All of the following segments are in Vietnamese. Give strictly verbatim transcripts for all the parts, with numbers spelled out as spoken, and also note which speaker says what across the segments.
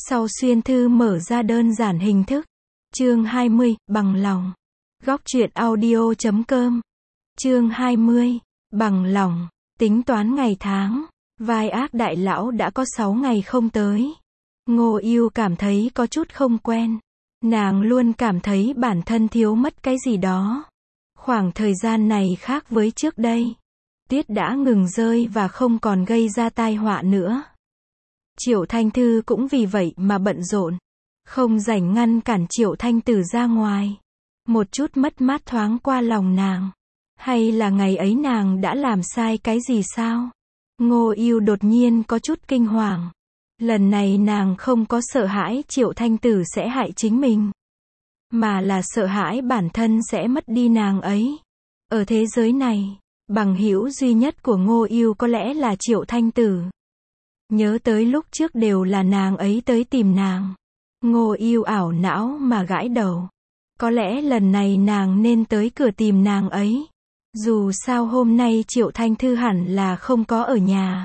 Speaker 1: Sau xuyên thư mở ra đơn giản hình thức. Chương hai mươi, bằng lòng. Góc truyện audio chấm com. Chương hai mươi, bằng lòng. Tính toán ngày tháng. Vai ác đại lão đã có sáu ngày không tới. Ngô Yêu cảm thấy có chút không quen. Nàng luôn cảm thấy bản thân thiếu mất cái gì đó. Khoảng thời gian này khác với trước đây. Tuyết đã ngừng rơi và không còn gây ra tai họa nữa. Triệu Thanh Thư cũng vì vậy mà bận rộn. Không rảnh ngăn cản Triệu Thanh Tử ra ngoài. Một chút mất mát thoáng qua lòng nàng. Hay là ngày ấy nàng đã làm sai cái gì sao? Ngô Yêu đột nhiên có chút kinh hoàng. Lần này nàng không có sợ hãi Triệu Thanh Tử sẽ hại chính mình. Mà là sợ hãi bản thân sẽ mất đi nàng ấy. Ở thế giới này, bằng hữu duy nhất của Ngô Yêu có lẽ là Triệu Thanh Tử. Nhớ tới lúc trước đều là nàng ấy tới tìm nàng. Ngô Yêu ảo não mà gãi đầu. Có lẽ lần này nàng nên tới cửa tìm nàng ấy. Dù sao hôm nay Triệu Thanh Thư hẳn là không có ở nhà.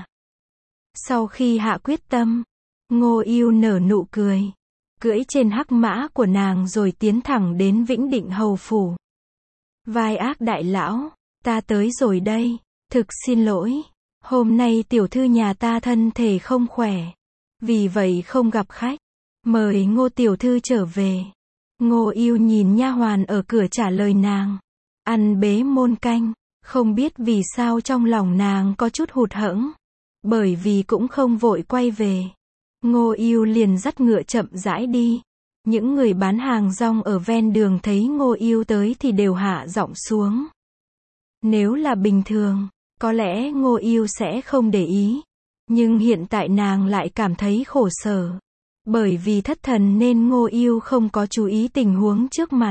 Speaker 1: Sau khi hạ quyết tâm, Ngô Yêu nở nụ cười. Cưỡi trên hắc mã của nàng rồi tiến thẳng đến Vĩnh Định Hầu Phủ. Vai ác đại lão, ta tới rồi đây. Thực xin lỗi. Hôm nay tiểu thư nhà ta thân thể không khỏe. Vì vậy không gặp khách. Mời Ngô tiểu thư trở về. Ngô Yêu nhìn nha hoàn ở cửa trả lời nàng. Ăn bế môn canh. Không biết vì sao trong lòng nàng có chút hụt hẫng. Bởi vì cũng không vội quay về. Ngô Yêu liền dắt ngựa chậm rãi đi. Những người bán hàng rong ở ven đường thấy Ngô Yêu tới thì đều hạ giọng xuống. Nếu là bình thường, có lẽ Ngô Yêu sẽ không để ý. Nhưng hiện tại nàng lại cảm thấy khổ sở. Bởi vì thất thần nên Ngô Yêu không có chú ý tình huống trước mặt.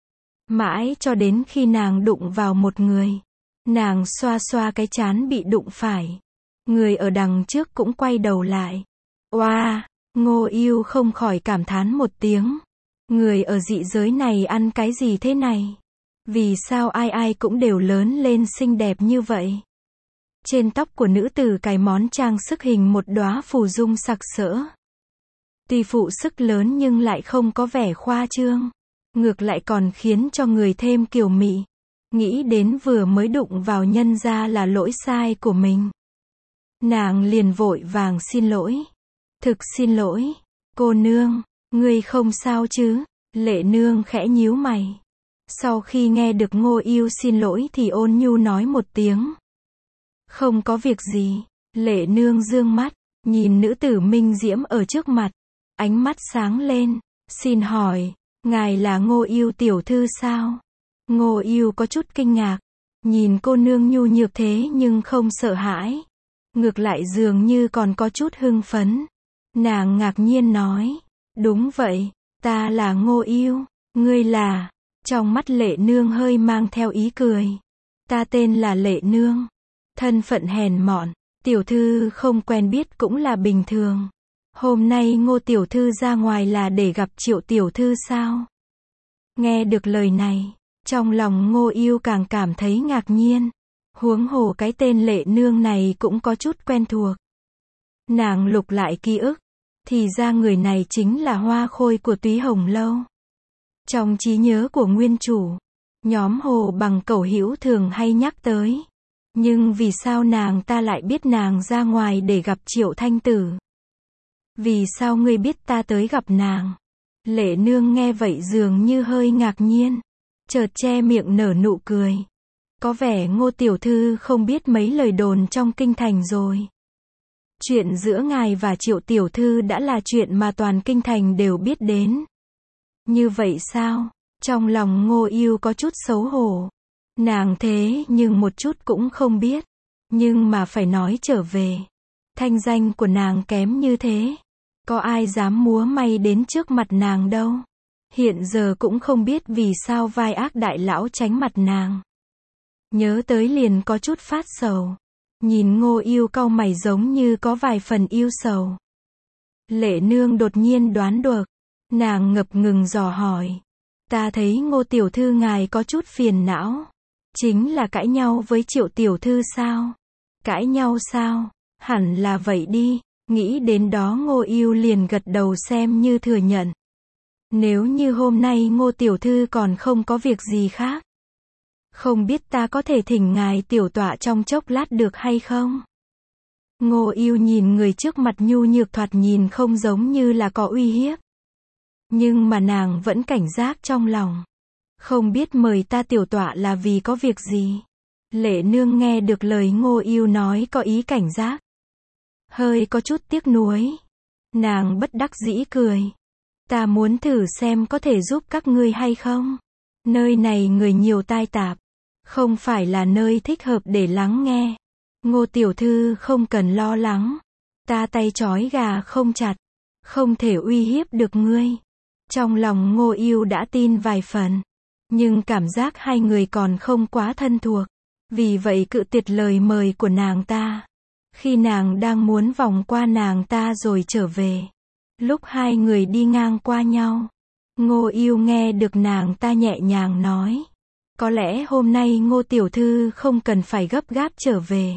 Speaker 1: Mãi cho đến khi nàng đụng vào một người. Nàng xoa xoa cái trán bị đụng phải. Người ở đằng trước cũng quay đầu lại. Oa, Ngô Yêu không khỏi cảm thán một tiếng. Người ở dị giới này ăn cái gì thế này? Vì sao ai ai cũng đều lớn lên xinh đẹp như vậy? Trên tóc của nữ tử cài món trang sức hình một đóa phù dung sặc sỡ. Tuy phụ sức lớn nhưng lại không có vẻ khoa trương. Ngược lại còn khiến cho người thêm kiều mị. Nghĩ đến vừa mới đụng vào nhân gia là lỗi sai của mình. Nàng liền vội vàng xin lỗi. Thực xin lỗi, cô nương, ngươi không sao chứ? Lệ nương khẽ nhíu mày. Sau khi nghe được Ngô Yêu xin lỗi thì ôn nhu nói một tiếng. Không có việc gì. Lệ nương dương mắt, nhìn nữ tử minh diễm ở trước mặt. Ánh mắt sáng lên, xin hỏi, ngài là Ngô Yêu tiểu thư sao? Ngô Yêu có chút kinh ngạc. Nhìn cô nương nhu nhược thế nhưng không sợ hãi. Ngược lại dường như còn có chút hưng phấn. Nàng ngạc nhiên nói. Đúng vậy, ta là Ngô Yêu. Ngươi là? Trong mắt Lệ nương hơi mang theo ý cười. Ta tên là Lệ nương. Thân phận hèn mọn. Tiểu thư không quen biết cũng là bình thường. Hôm nay Ngô tiểu thư ra ngoài là để gặp Triệu tiểu thư sao? Nghe được lời này, trong lòng Ngô Yêu càng cảm thấy ngạc nhiên. Huống hồ cái tên Lệ nương này cũng có chút quen thuộc. Nàng lục lại ký ức. Thì ra người này chính là Hoa Khôi của Túy Hồng Lâu. Trong trí nhớ của nguyên chủ, nhóm Hồ Bằng Cẩu Hữu thường hay nhắc tới. Nhưng vì sao nàng ta lại biết nàng ra ngoài để gặp Triệu Thanh Tử? Vì sao ngươi biết ta tới gặp nàng? Lệ nương nghe vậy dường như hơi ngạc nhiên. Chợt che miệng nở nụ cười. Có vẻ Ngô tiểu thư không biết mấy lời đồn trong kinh thành rồi. Chuyện giữa ngài và Triệu tiểu thư đã là chuyện mà toàn kinh thành đều biết đến. Như vậy sao? Trong lòng Ngô Yêu có chút xấu hổ. Nàng thế nhưng một chút cũng không biết. Nhưng mà phải nói trở về. Thanh danh của nàng kém như thế. Có ai dám múa may đến trước mặt nàng đâu. Hiện giờ cũng không biết vì sao vai ác đại lão tránh mặt nàng. Nhớ tới liền có chút phát sầu. Nhìn Ngô Yêu cau mày giống như có vài phần yêu sầu. Lệ nương đột nhiên đoán được. Nàng ngập ngừng dò hỏi. Ta thấy Ngô tiểu thư ngài có chút phiền não. Chính là cãi nhau với Triệu tiểu thư sao? Cãi nhau sao? Hẳn là vậy đi. Nghĩ đến đó Ngô Ưu liền gật đầu xem như thừa nhận. Nếu như hôm nay Ngô tiểu thư còn không có việc gì khác, không biết ta có thể thỉnh ngài tiểu tọa trong chốc lát được hay không? Ngô Ưu nhìn người trước mặt nhu nhược thoạt nhìn không giống như là có uy hiếp. Nhưng mà nàng vẫn cảnh giác trong lòng. Không biết mời ta tiểu tọa là vì có việc gì? Lệ nương nghe được lời Ngô Ưu nói có ý cảnh giác, hơi có chút tiếc nuối. Nàng bất đắc dĩ cười. Ta muốn thử xem có thể giúp các ngươi hay không. Nơi này người nhiều tai tạp, không phải là nơi thích hợp để lắng nghe. Ngô tiểu thư không cần lo lắng. Ta tay trói gà không chặt, không thể uy hiếp được ngươi. Trong lòng Ngô Ưu đã tin vài phần, nhưng cảm giác hai người còn không quá thân thuộc. Vì vậy cự tuyệt lời mời của nàng ta. Khi nàng đang muốn vòng qua nàng ta rồi trở về, lúc hai người đi ngang qua nhau, Ngô Ưu nghe được nàng ta nhẹ nhàng nói. Có lẽ hôm nay Ngô tiểu thư không cần phải gấp gáp trở về.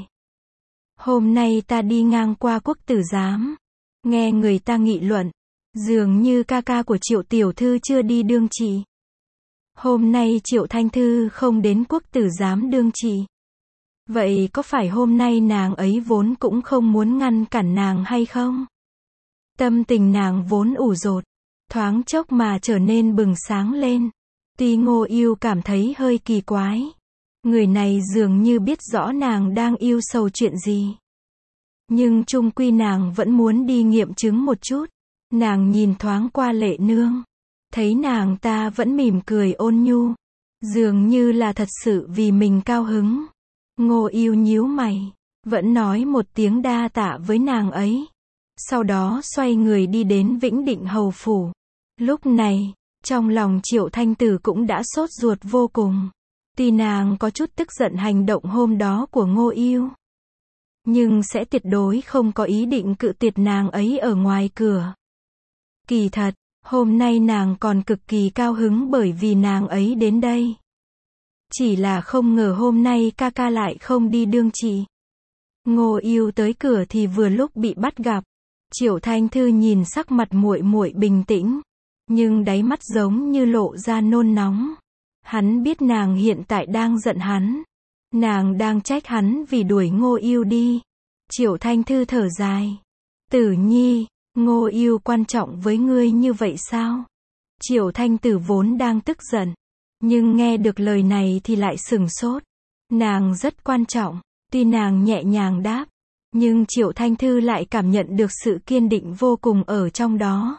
Speaker 1: Hôm nay ta đi ngang qua Quốc tử giám, nghe người ta nghị luận, dường như ca ca của Triệu tiểu thư chưa đi đương trị. Hôm nay Triệu Thanh Thư không đến Quốc tử giám đương trị. Vậy có phải hôm nay nàng ấy vốn cũng không muốn ngăn cản nàng hay không? Tâm tình nàng vốn ủ rột, thoáng chốc mà trở nên bừng sáng lên. Tuy Ngô Ưu cảm thấy hơi kỳ quái. Người này dường như biết rõ nàng đang ưu sầu chuyện gì. Nhưng chung quy nàng vẫn muốn đi nghiệm chứng một chút. Nàng nhìn thoáng qua Lệ nương, thấy nàng ta vẫn mỉm cười ôn nhu, dường như là thật sự vì mình cao hứng. Ngô Ưu nhíu mày, vẫn nói một tiếng đa tạ với nàng ấy. Sau đó xoay người đi đến Vĩnh Định hầu phủ. Lúc này, trong lòng Triệu Thanh Tử cũng đã sốt ruột vô cùng. Tuy nàng có chút tức giận hành động hôm đó của Ngô Ưu, nhưng sẽ tuyệt đối không có ý định cự tuyệt nàng ấy ở ngoài cửa. Kỳ thật, hôm nay nàng còn cực kỳ cao hứng bởi vì nàng ấy đến đây. Chỉ là không ngờ hôm nay ca ca lại không đi đương trị. Ngô Ưu tới cửa thì vừa lúc bị bắt gặp. Triệu Thanh Thư nhìn sắc mặt muội muội bình tĩnh, nhưng đáy mắt giống như lộ ra nôn nóng. Hắn biết nàng hiện tại đang giận hắn. Nàng đang trách hắn vì đuổi Ngô Ưu đi. Triệu Thanh Thư thở dài. Tử Nhi, Ngô Ưu quan trọng với ngươi như vậy sao? Triệu Thanh Tử vốn đang tức giận, nhưng nghe được lời này thì lại sửng sốt. Nàng rất quan trọng. Tuy nàng nhẹ nhàng đáp, nhưng Triệu Thanh Thư lại cảm nhận được sự kiên định vô cùng ở trong đó.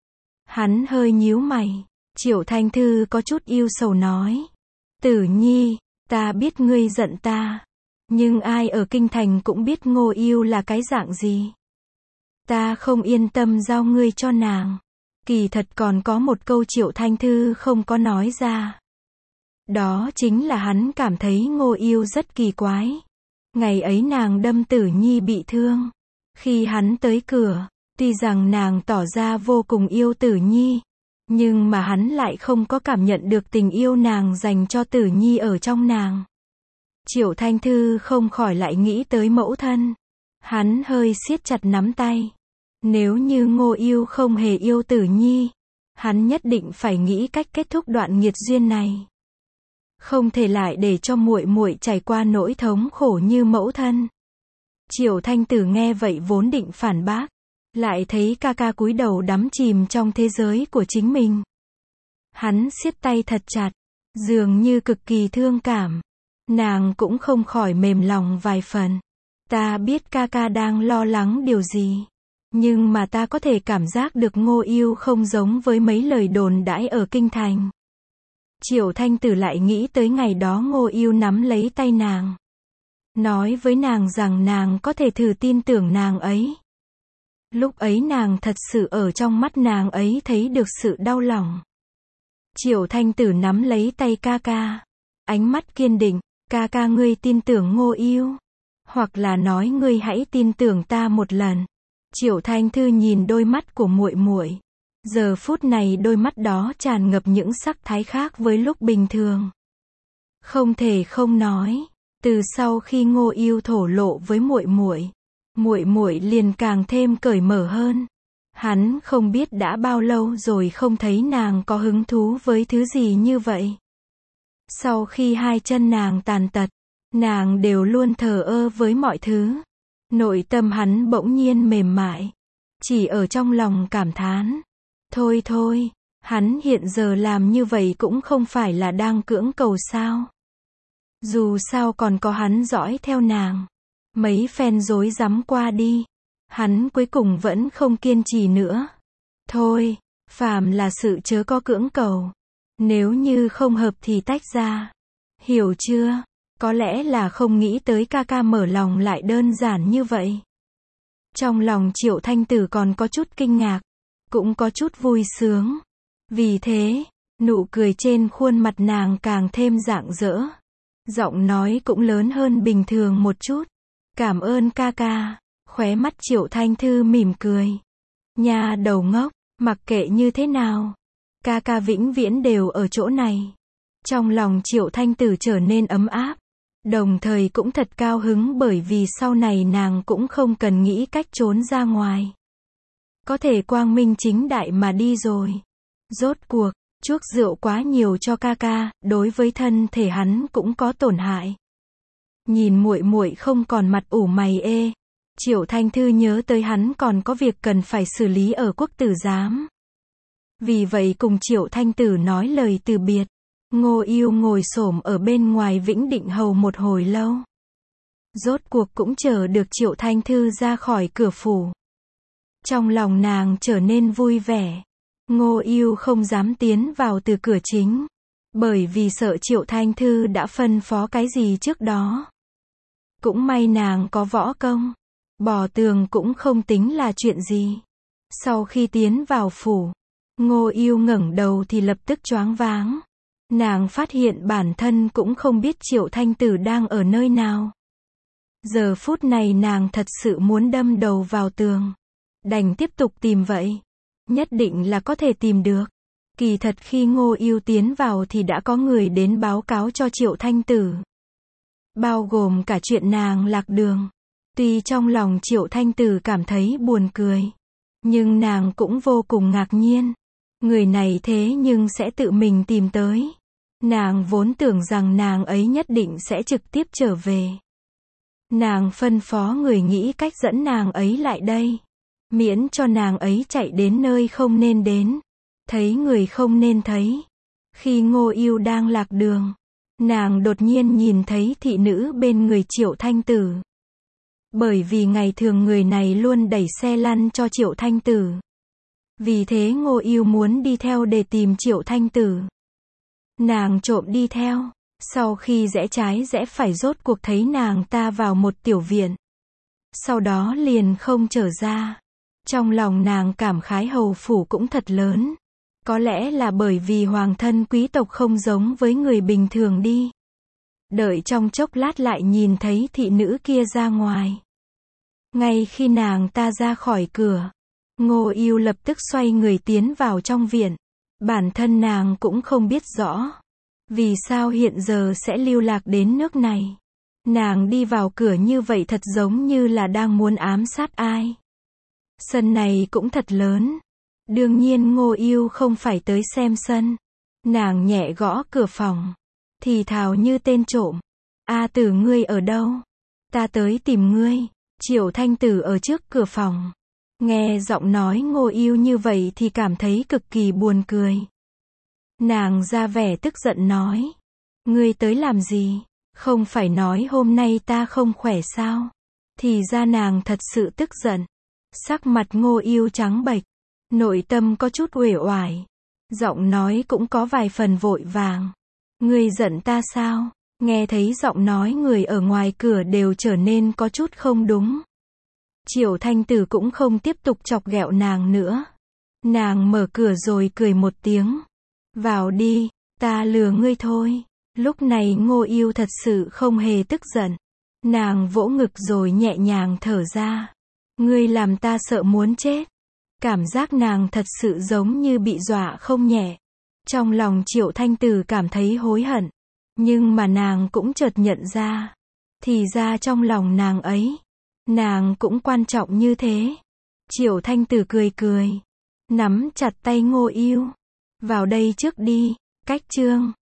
Speaker 1: Hắn hơi nhíu mày. Triệu Thanh Thư có chút ưu sầu nói. Tử Nhi, ta biết ngươi giận ta, nhưng ai ở kinh thành cũng biết Ngô Ưu là cái dạng gì. Ta không yên tâm giao ngươi cho nàng. Kỳ thật còn có một câu Triệu Thanh Thư không có nói ra. Đó chính là hắn cảm thấy Ngô Ưu rất kỳ quái. Ngày ấy nàng đâm Tử Nhi bị thương. Khi hắn tới cửa, tuy rằng nàng tỏ ra vô cùng yêu Tử Nhi, nhưng mà hắn lại không có cảm nhận được tình yêu nàng dành cho Tử Nhi ở trong nàng. Triệu Thanh Thư không khỏi lại nghĩ tới mẫu thân. Hắn hơi siết chặt nắm tay. Nếu như Ngô Ưu không hề yêu Tử Nhi, hắn nhất định phải nghĩ cách kết thúc đoạn nghiệt duyên này. Không thể lại để cho muội muội trải qua nỗi thống khổ như mẫu thân. Triệu Thanh Tử nghe vậy vốn định phản bác, lại thấy ca ca cúi đầu đắm chìm trong thế giới của chính mình. Hắn siết tay thật chặt, dường như cực kỳ thương cảm. Nàng cũng không khỏi mềm lòng vài phần. Ta biết ca ca đang lo lắng điều gì, nhưng mà ta có thể cảm giác được Ngô Ưu không giống với mấy lời đồn đãi ở kinh thành. Triệu Thanh Tử lại nghĩ tới ngày đó Ngô Ưu nắm lấy tay nàng, nói với nàng rằng nàng có thể thử tin tưởng nàng ấy. Lúc ấy nàng thật sự ở trong mắt nàng ấy thấy được sự đau lòng. Triệu Thanh Tử nắm lấy tay ca ca, ánh mắt kiên định. Ca ca ngươi tin tưởng Ngô Ưu, hoặc là nói ngươi hãy tin tưởng ta một lần. Triệu Thanh Thư nhìn đôi mắt của muội muội. Giờ phút này đôi mắt đó tràn ngập những sắc thái khác với lúc bình thường. Không thể không nói, từ sau khi Ngô Ưu thổ lộ với muội muội, muội muội liền càng thêm cởi mở hơn. Hắn không biết đã bao lâu rồi không thấy nàng có hứng thú với thứ gì như vậy. Sau khi hai chân nàng tàn tật, nàng đều luôn thờ ơ với mọi thứ. Nội tâm hắn bỗng nhiên mềm mại. Chỉ ở trong lòng cảm thán. Thôi thôi, hắn hiện giờ làm như vậy cũng không phải là đang cưỡng cầu sao. Dù sao còn có hắn dõi theo nàng. Mấy phen rối rắm qua đi. Hắn cuối cùng vẫn không kiên trì nữa. Thôi, phàm là sự chớ có cưỡng cầu. Nếu như không hợp thì tách ra. Hiểu chưa? Có lẽ là không nghĩ tới ca ca mở lòng lại đơn giản như vậy. Trong lòng Triệu Thanh Tử còn có chút kinh ngạc. Cũng có chút vui sướng. Vì thế, nụ cười trên khuôn mặt nàng càng thêm rạng rỡ. Giọng nói cũng lớn hơn bình thường một chút. Cảm ơn ca ca. Khóe mắt Triệu Thanh Thư mỉm cười. Nha đầu ngốc, mặc kệ như thế nào. Ca ca vĩnh viễn đều ở chỗ này. Trong lòng Triệu Thanh Tử trở nên ấm áp. Đồng thời cũng thật cao hứng bởi vì sau này nàng cũng không cần nghĩ cách trốn ra ngoài. Có thể quang minh chính đại mà đi rồi. Rốt cuộc, chuốc rượu quá nhiều cho ca ca, đối với thân thể hắn cũng có tổn hại. Nhìn muội muội không còn mặt ủ mày ê. Triệu Thanh Thư nhớ tới hắn còn có việc cần phải xử lý ở quốc tử giám. Vì vậy cùng Triệu Thanh Tử nói lời từ biệt. Ngô Yêu ngồi xổm ở bên ngoài Vĩnh Định Hầu một hồi lâu. Rốt cuộc cũng chờ được Triệu Thanh Thư ra khỏi cửa phủ. Trong lòng nàng trở nên vui vẻ. Ngô Yêu không dám tiến vào từ cửa chính. Bởi vì sợ Triệu Thanh Thư đã phân phó cái gì trước đó. Cũng may nàng có võ công. Bò tường cũng không tính là chuyện gì. Sau khi tiến vào phủ, Ngô Yêu ngẩng đầu thì lập tức choáng váng. Nàng phát hiện bản thân cũng không biết Triệu Thanh Tử đang ở nơi nào. Giờ phút này nàng thật sự muốn đâm đầu vào tường. Đành tiếp tục tìm vậy. Nhất định là có thể tìm được. Kỳ thật khi Ngô Yêu tiến vào thì đã có người đến báo cáo cho Triệu Thanh Tử. Bao gồm cả chuyện nàng lạc đường. Tuy trong lòng Triệu Thanh Tử cảm thấy buồn cười. Nhưng nàng cũng vô cùng ngạc nhiên. Người này thế nhưng sẽ tự mình tìm tới. Nàng vốn tưởng rằng nàng ấy nhất định sẽ trực tiếp trở về. Nàng phân phó người nghĩ cách dẫn nàng ấy lại đây. Miễn cho nàng ấy chạy đến nơi không nên đến. Thấy người không nên thấy. Khi Ngô Yêu đang lạc đường, nàng đột nhiên nhìn thấy thị nữ bên người Triệu Thanh Tử. Bởi vì ngày thường người này luôn đẩy xe lăn cho Triệu Thanh Tử. Vì thế Ngô Yêu muốn đi theo để tìm Triệu Thanh Tử. Nàng trộm đi theo. Sau khi rẽ trái rẽ phải rốt cuộc thấy nàng ta vào một tiểu viện. Sau đó liền không trở ra. Trong lòng nàng cảm khái hầu phủ cũng thật lớn. Có lẽ là bởi vì hoàng thân quý tộc không giống với người bình thường đi. Đợi trong chốc lát lại nhìn thấy thị nữ kia ra ngoài. Ngay khi nàng ta ra khỏi cửa, Ngô Yêu lập tức xoay người tiến vào trong viện. Bản thân nàng cũng không biết rõ. Vì sao hiện giờ sẽ lưu lạc đến nước này. Nàng đi vào cửa như vậy thật giống như là đang muốn ám sát ai. Sân này cũng thật lớn. Đương nhiên Ngô Yêu không phải tới xem sân. Nàng nhẹ gõ cửa phòng. Thì thào như tên trộm. A Tử ngươi ở đâu? Ta tới tìm ngươi. Triệu Thanh Tử ở trước cửa phòng. Nghe giọng nói Ngô Yêu như vậy thì cảm thấy cực kỳ buồn cười. Nàng ra vẻ tức giận nói. Ngươi tới làm gì? Không phải nói hôm nay ta không khỏe sao? Thì ra nàng thật sự tức giận. Sắc mặt Ngô Yêu trắng bệch. Nội tâm có chút uể oải. Giọng nói cũng có vài phần vội vàng. Ngươi giận ta sao? Nghe thấy giọng nói người ở ngoài cửa đều trở nên có chút không đúng. Triệu Thanh Tử cũng không tiếp tục chọc ghẹo nàng nữa. Nàng mở cửa rồi cười một tiếng. Vào đi, ta lừa ngươi thôi. Lúc này Ngô Yêu thật sự không hề tức giận. Nàng vỗ ngực rồi nhẹ nhàng thở ra. Ngươi làm ta sợ muốn chết. Cảm giác nàng thật sự giống như bị dọa không nhẹ. Trong lòng Triệu Thanh Tử cảm thấy hối hận. Nhưng mà nàng cũng chợt nhận ra. Thì ra trong lòng nàng ấy, Nàng cũng quan trọng như thế. Triệu Thanh Tử cười cười. Nắm chặt tay Ngô Yêu. Vào đây trước đi. Cách chương.